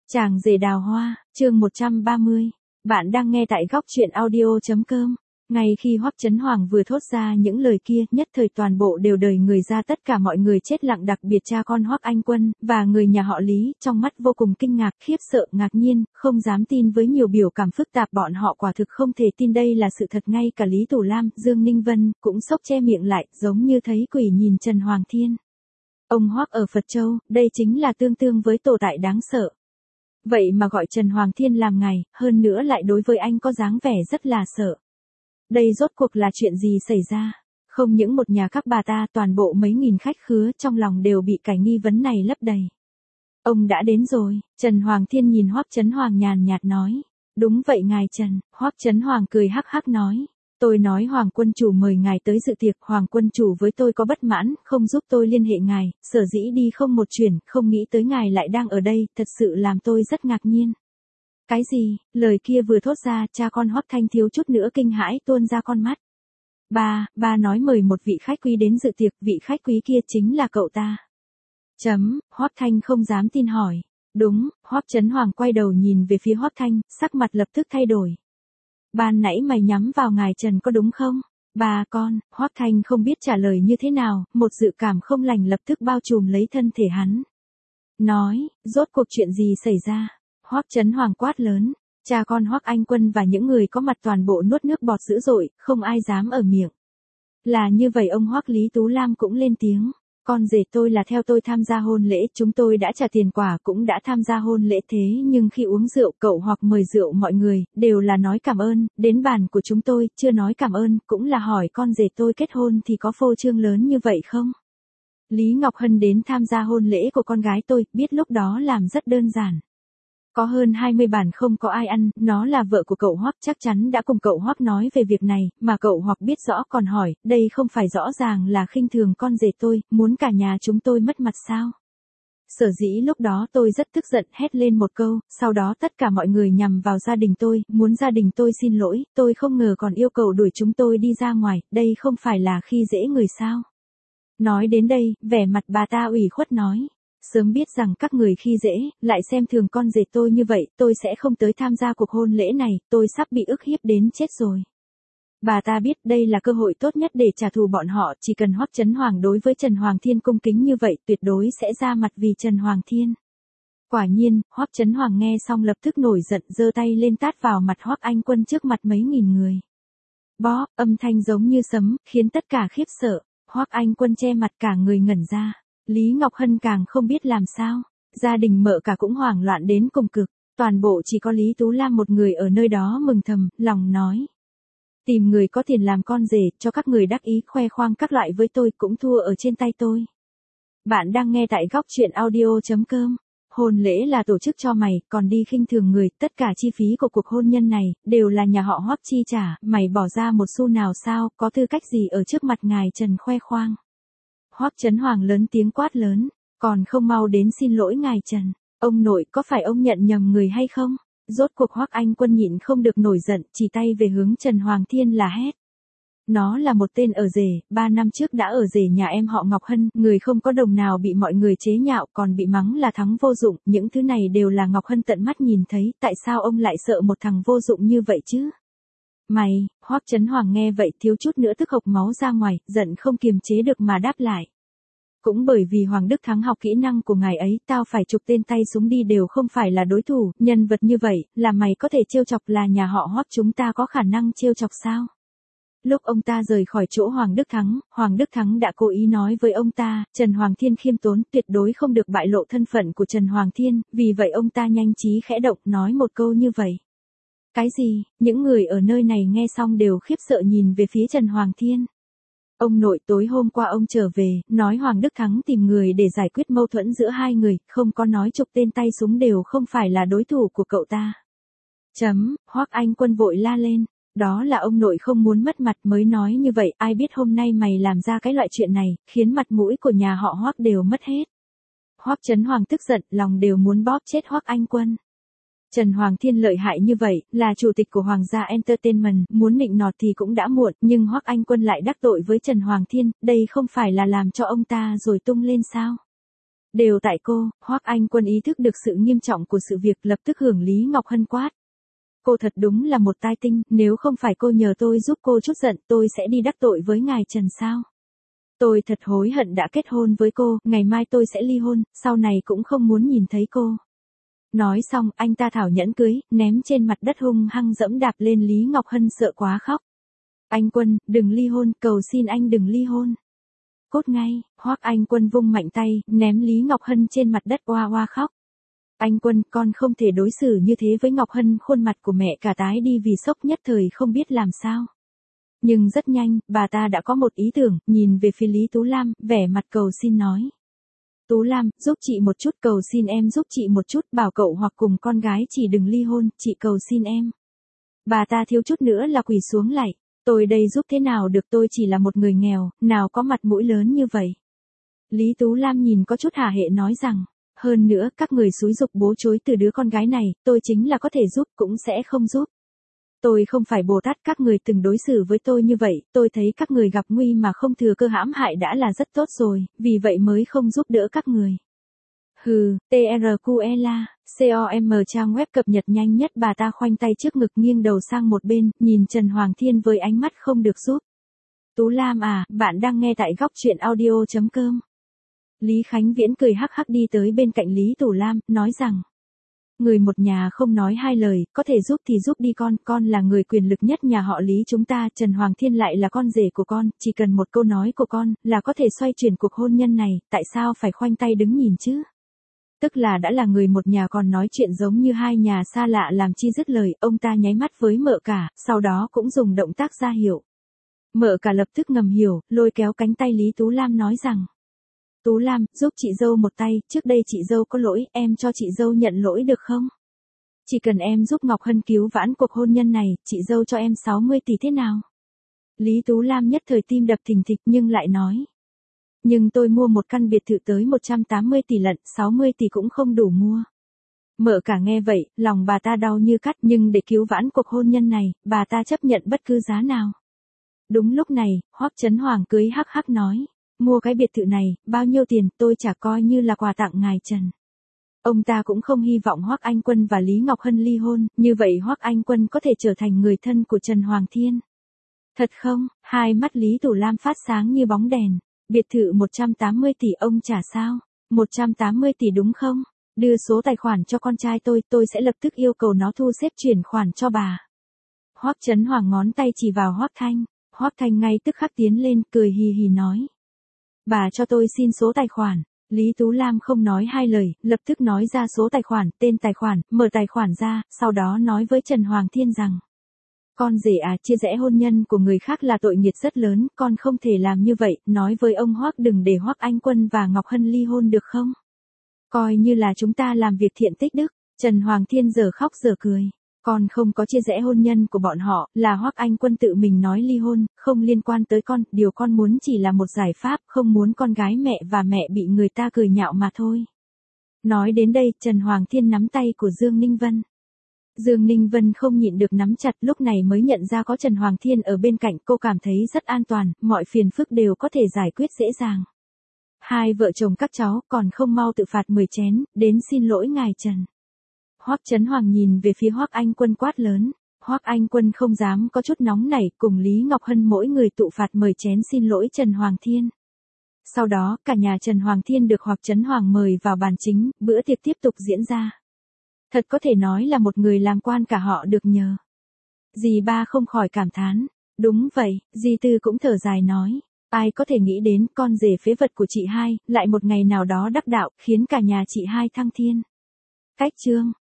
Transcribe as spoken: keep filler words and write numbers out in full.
Chàng rể đào hoa, chương một trăm ba mươi. Bạn đang nghe tại góc truyện audio.com. Ngay khi Hoắc Chấn Hoàng vừa thốt ra những lời kia, nhất thời toàn bộ đều đời người ra, tất cả mọi người chết lặng, đặc biệt cha con Hoắc Anh Quân và người nhà họ Lý, trong mắt vô cùng kinh ngạc, khiếp sợ, ngạc nhiên, không dám tin, với nhiều biểu cảm phức tạp. Bọn họ quả thực không thể tin đây là sự thật. Ngay cả Lý Tủ Lam, Dương Ninh Vân cũng sốc che miệng lại, giống như thấy quỷ nhìn Trần Hoàng Thiên. Ông Hoắc ở Phật Châu, đây chính là tương tương với tổ tại đáng sợ. Vậy mà gọi Trần Hoàng Thiên làm ngài, hơn nữa lại đối với anh có dáng vẻ rất là sợ. Đây rốt cuộc là chuyện gì xảy ra? Không những một nhà các bà ta, toàn bộ mấy nghìn khách khứa trong lòng đều bị cái nghi vấn này lấp đầy. Ông đã đến rồi, Trần Hoàng Thiên nhìn Hoắc Chấn Hoàng nhàn nhạt nói. Đúng vậy ngài Trần. Hoắc Chấn Hoàng cười hắc hắc nói. Tôi nói Hoàng quân chủ mời ngài tới dự tiệc, Hoàng quân chủ với tôi có bất mãn, không giúp tôi liên hệ ngài, sở dĩ đi không một chuyển, không nghĩ tới ngài lại đang ở đây, thật sự làm tôi rất ngạc nhiên. Cái gì? Lời kia vừa thốt ra, cha con Hoắc Thanh thiếu chút nữa kinh hãi tuôn ra con mắt. Ba, ba nói mời một vị khách quý đến dự tiệc, vị khách quý kia chính là cậu ta. Chấm, Hoắc Thanh không dám tin hỏi. Đúng, Hoắc Chấn Hoàng quay đầu nhìn về phía Hoắc Thanh, sắc mặt lập tức thay đổi. Ban nãy mày nhắm vào ngài Trần có đúng không? Ba con, Hoắc Thanh không biết trả lời như thế nào, một dự cảm không lành lập tức bao trùm lấy thân thể hắn. Nói, rốt cuộc chuyện gì xảy ra? Hoắc Chấn Hoàng quát lớn, cha con Hoắc Anh Quân và những người có mặt toàn bộ nuốt nước bọt dữ dội, không ai dám ở miệng. Là như vậy, ông Hoắc Lý Tú Lam cũng lên tiếng. Con rể tôi là theo tôi tham gia hôn lễ, chúng tôi đã trả tiền quả cũng đã tham gia hôn lễ, thế nhưng khi uống rượu cậu hoặc mời rượu mọi người, đều là nói cảm ơn, đến bàn của chúng tôi, chưa nói cảm ơn, cũng là hỏi con rể tôi kết hôn thì có phô trương lớn như vậy không? Lý Ngọc Hân đến tham gia hôn lễ của con gái tôi, biết lúc đó làm rất đơn giản. Có hơn hai mươi bàn không có ai ăn, nó là vợ của cậu Hoắc, chắc chắn đã cùng cậu Hoắc nói về việc này, mà cậu Hoắc biết rõ còn hỏi, đây không phải rõ ràng là khinh thường con rể tôi, muốn cả nhà chúng tôi mất mặt sao? Sở dĩ lúc đó tôi rất tức giận, hét lên một câu, sau đó tất cả mọi người nhằm vào gia đình tôi, muốn gia đình tôi xin lỗi, tôi không ngờ còn yêu cầu đuổi chúng tôi đi ra ngoài, đây không phải là khi dễ người sao? Nói đến đây, vẻ mặt bà ta ủy khuất nói. Sớm biết rằng các người khi dễ, lại xem thường con rể tôi như vậy, tôi sẽ không tới tham gia cuộc hôn lễ này, tôi sắp bị ức hiếp đến chết rồi. Bà ta biết đây là cơ hội tốt nhất để trả thù bọn họ, chỉ cần Hoắc Chấn Hoàng đối với Trần Hoàng Thiên cung kính như vậy, tuyệt đối sẽ ra mặt vì Trần Hoàng Thiên. Quả nhiên, Hoắc Chấn Hoàng nghe xong lập tức nổi giận, giơ tay lên tát vào mặt Hoắc Anh Quân trước mặt mấy nghìn người. Bó, âm thanh giống như sấm, khiến tất cả khiếp sợ, Hoắc Anh Quân che mặt cả người ngẩn ra. Lý Ngọc Hân càng không biết làm sao, gia đình mợ cả cũng hoảng loạn đến cùng cực, toàn bộ chỉ có Lý Tú Lam một người ở nơi đó mừng thầm, lòng nói. Tìm người có tiền làm con rể, cho các người đắc ý khoe khoang các loại với tôi, cũng thua ở trên tay tôi. Bạn đang nghe tại góc truyện audio.com. Hôn lễ là tổ chức cho mày, còn đi khinh thường người, tất cả chi phí của cuộc hôn nhân này, đều là nhà họ Hoắc chi trả, mày bỏ ra một xu nào sao, có tư cách gì ở trước mặt ngài Trần khoe khoang. Hoắc Chấn Hoàng lớn tiếng quát lớn, còn không mau đến xin lỗi ngài Trần, ông nội có phải ông nhận nhầm người hay không? Rốt cuộc Hoắc Anh Quân nhịn không được nổi giận, chỉ tay về hướng Trần Hoàng Thiên là hét. Nó là một tên ở rể, ba năm trước đã ở rể nhà em họ Ngọc Hân, người không có đồng nào bị mọi người chế nhạo, còn bị mắng là thắng vô dụng, những thứ này đều là Ngọc Hân tận mắt nhìn thấy, tại sao ông lại sợ một thằng vô dụng như vậy chứ? Mày, Hoắc Chấn Hoàng nghe vậy thiếu chút nữa tức hộc máu ra ngoài, giận không kiềm chế được mà đáp lại. Cũng bởi vì Hoàng Đức Thắng học kỹ năng của ngài ấy, tao phải chụp tên tay súng đi đều không phải là đối thủ, nhân vật như vậy, là mày có thể trêu chọc, là nhà họ Hoắc chúng ta có khả năng trêu chọc sao? Lúc ông ta rời khỏi chỗ Hoàng Đức Thắng, Hoàng Đức Thắng đã cố ý nói với ông ta, Trần Hoàng Thiên khiêm tốn, tuyệt đối không được bại lộ thân phận của Trần Hoàng Thiên, vì vậy ông ta nhanh trí khẽ động, nói một câu như vậy. Cái gì? Những người ở nơi này nghe xong đều khiếp sợ nhìn về phía Trần Hoàng Thiên. Ông nội, tối hôm qua ông trở về, nói Hoàng Đức Thắng tìm người để giải quyết mâu thuẫn giữa hai người, không có nói chụp tên tay súng đều không phải là đối thủ của cậu ta. Chấm, Hoắc Anh Quân vội la lên, đó là ông nội không muốn mất mặt mới nói như vậy, ai biết hôm nay mày làm ra cái loại chuyện này, khiến mặt mũi của nhà họ Hoắc đều mất hết. Hoắc Chấn Hoàng tức giận, lòng đều muốn bóp chết Hoắc Anh Quân. Trần Hoàng Thiên lợi hại như vậy, là chủ tịch của Hoàng gia Entertainment, muốn nịnh nọt thì cũng đã muộn, nhưng Hoắc Anh Quân lại đắc tội với Trần Hoàng Thiên, đây không phải là làm cho ông ta rồi tung lên sao? Đều tại cô. Hoắc Anh Quân ý thức được sự nghiêm trọng của sự việc, lập tức hưởng Lý Ngọc Hân quát. Cô thật đúng là một tai tinh, nếu không phải cô nhờ tôi giúp cô chút giận, tôi sẽ đi đắc tội với ngài Trần sao? Tôi thật hối hận đã kết hôn với cô, ngày mai tôi sẽ ly hôn, sau này cũng không muốn nhìn thấy cô. Nói xong, anh ta thảo nhẫn cưới, ném trên mặt đất hung hăng dẫm đạp lên. Lý Ngọc Hân sợ quá khóc. Anh Quân, đừng ly hôn, cầu xin anh đừng ly hôn. Cút ngay. Hoắc Anh Quân vung mạnh tay, ném Lý Ngọc Hân trên mặt đất oa oa khóc. Anh Quân, con không thể đối xử như thế với Ngọc Hân. Khuôn mặt của mẹ cả tái đi vì sốc, nhất thời không biết làm sao. Nhưng rất nhanh, bà ta đã có một ý tưởng, nhìn về phía Lý Tú Lam, vẻ mặt cầu xin nói. Tú Lam, giúp chị một chút, cầu xin em giúp chị một chút, bảo cậu hoặc cùng con gái chỉ đừng ly hôn, chị cầu xin em. Bà ta thiếu chút nữa là quỳ xuống lạy. Tôi đây giúp thế nào được, tôi chỉ là một người nghèo, nào có mặt mũi lớn như vậy. Lý Tú Lam nhìn có chút hả hệ nói rằng, hơn nữa các người xúi giục bố chối từ đứa con gái này, tôi chính là có thể giúp cũng sẽ không giúp. Tôi không phải Bồ Tát, các người từng đối xử với tôi như vậy, tôi thấy các người gặp nguy mà không thừa cơ hãm hại đã là rất tốt rồi, vì vậy mới không giúp đỡ các người. Hừ, tê rờ quy ela, com trang web cập nhật nhanh nhất. Bà ta khoanh tay trước ngực nghiêng đầu sang một bên, nhìn Trần Hoàng Thiên với ánh mắt không được giúp. Tú Lam à, bạn đang nghe tại góc truyện audio chấm com. Lý Khánh Viễn cười hắc hắc đi tới bên cạnh Lý Tú Lam, nói rằng. Người một nhà không nói hai lời, có thể giúp thì giúp đi con, con là người quyền lực nhất nhà họ Lý chúng ta, Trần Hoàng Thiên lại là con rể của con, chỉ cần một câu nói của con, là có thể xoay chuyển cuộc hôn nhân này, tại sao phải khoanh tay đứng nhìn chứ? Tức là đã là người một nhà còn nói chuyện giống như hai nhà xa lạ, làm chi dứt lời. Ông ta nháy mắt với Mợ Cả, sau đó cũng dùng động tác ra hiệu. Mợ Cả lập tức ngầm hiểu, lôi kéo cánh tay Lý Tú Lam nói rằng. Tú Lam, giúp chị dâu một tay, trước đây chị dâu có lỗi, em cho chị dâu nhận lỗi được không? Chỉ cần em giúp Ngọc Hân cứu vãn cuộc hôn nhân này, chị dâu cho em sáu mươi tỷ thế nào? Lý Tú Lam nhất thời tim đập thình thịch nhưng lại nói. Nhưng tôi mua một căn biệt thự tới một trăm tám mươi tỷ lận, sáu mươi tỷ cũng không đủ mua. Mợ Cả nghe vậy, lòng bà ta đau như cắt, nhưng để cứu vãn cuộc hôn nhân này, bà ta chấp nhận bất cứ giá nào. Đúng lúc này, Hoắc Chấn Hoàng cưới hắc hắc nói. Mua cái biệt thự này, bao nhiêu tiền, tôi chả coi như là quà tặng ngài Trần. Ông ta cũng không hy vọng Hoắc Anh Quân và Lý Ngọc Hân ly hôn, như vậy Hoắc Anh Quân có thể trở thành người thân của Trần Hoàng Thiên. Thật không? Hai mắt Lý Tú Lam phát sáng như bóng đèn. Biệt thự một trăm tám mươi tỷ ông trả sao? một trăm tám mươi tỷ đúng không? Đưa số tài khoản cho con trai tôi, tôi sẽ lập tức yêu cầu nó thu xếp chuyển khoản cho bà. Hoắc Chấn Hoàng ngón tay chỉ vào Hoắc Thanh. Hoắc Thanh ngay tức khắc tiến lên, cười hì hì nói. Bà cho tôi xin số tài khoản. Lý Tú Lam không nói hai lời, lập tức nói ra số tài khoản, tên tài khoản, mở tài khoản ra, sau đó nói với Trần Hoàng Thiên rằng. Con rể à, chia rẽ hôn nhân của người khác là tội nghiệp rất lớn, con không thể làm như vậy, nói với ông Hoắc đừng để Hoắc Anh Quân và Ngọc Hân ly hôn được không? Coi như là chúng ta làm việc thiện tích đức. Trần Hoàng Thiên giờ khóc giờ cười. Con không có chia rẽ hôn nhân của bọn họ, là Hoắc Anh Quân tự mình nói ly hôn, không liên quan tới con, điều con muốn chỉ là một giải pháp, không muốn con gái mẹ và mẹ bị người ta cười nhạo mà thôi. Nói đến đây, Trần Hoàng Thiên nắm tay của Dương Ninh Vân. Dương Ninh Vân không nhịn được nắm chặt, lúc này mới nhận ra có Trần Hoàng Thiên ở bên cạnh, cô cảm thấy rất an toàn, mọi phiền phức đều có thể giải quyết dễ dàng. Hai vợ chồng các cháu còn không mau tự phạt mười chén, đến xin lỗi ngài Trần. Hoắc Chấn Hoàng nhìn về phía Hoắc Anh Quân quát lớn. Hoắc Anh Quân không dám có chút nóng nảy, cùng Lý Ngọc Hân mỗi người tụ phạt mời chén xin lỗi Trần Hoàng Thiên. Sau đó, cả nhà Trần Hoàng Thiên được Hoắc Chấn Hoàng mời vào bàn chính, bữa tiệc tiếp tục diễn ra. Thật có thể nói là một người làm quan cả họ được nhờ. Dì ba không khỏi cảm thán. Đúng vậy, dì tư cũng thở dài nói. Ai có thể nghĩ đến con rể phế vật của chị hai, lại một ngày nào đó đắc đạo, khiến cả nhà chị hai thăng thiên. Cách chương.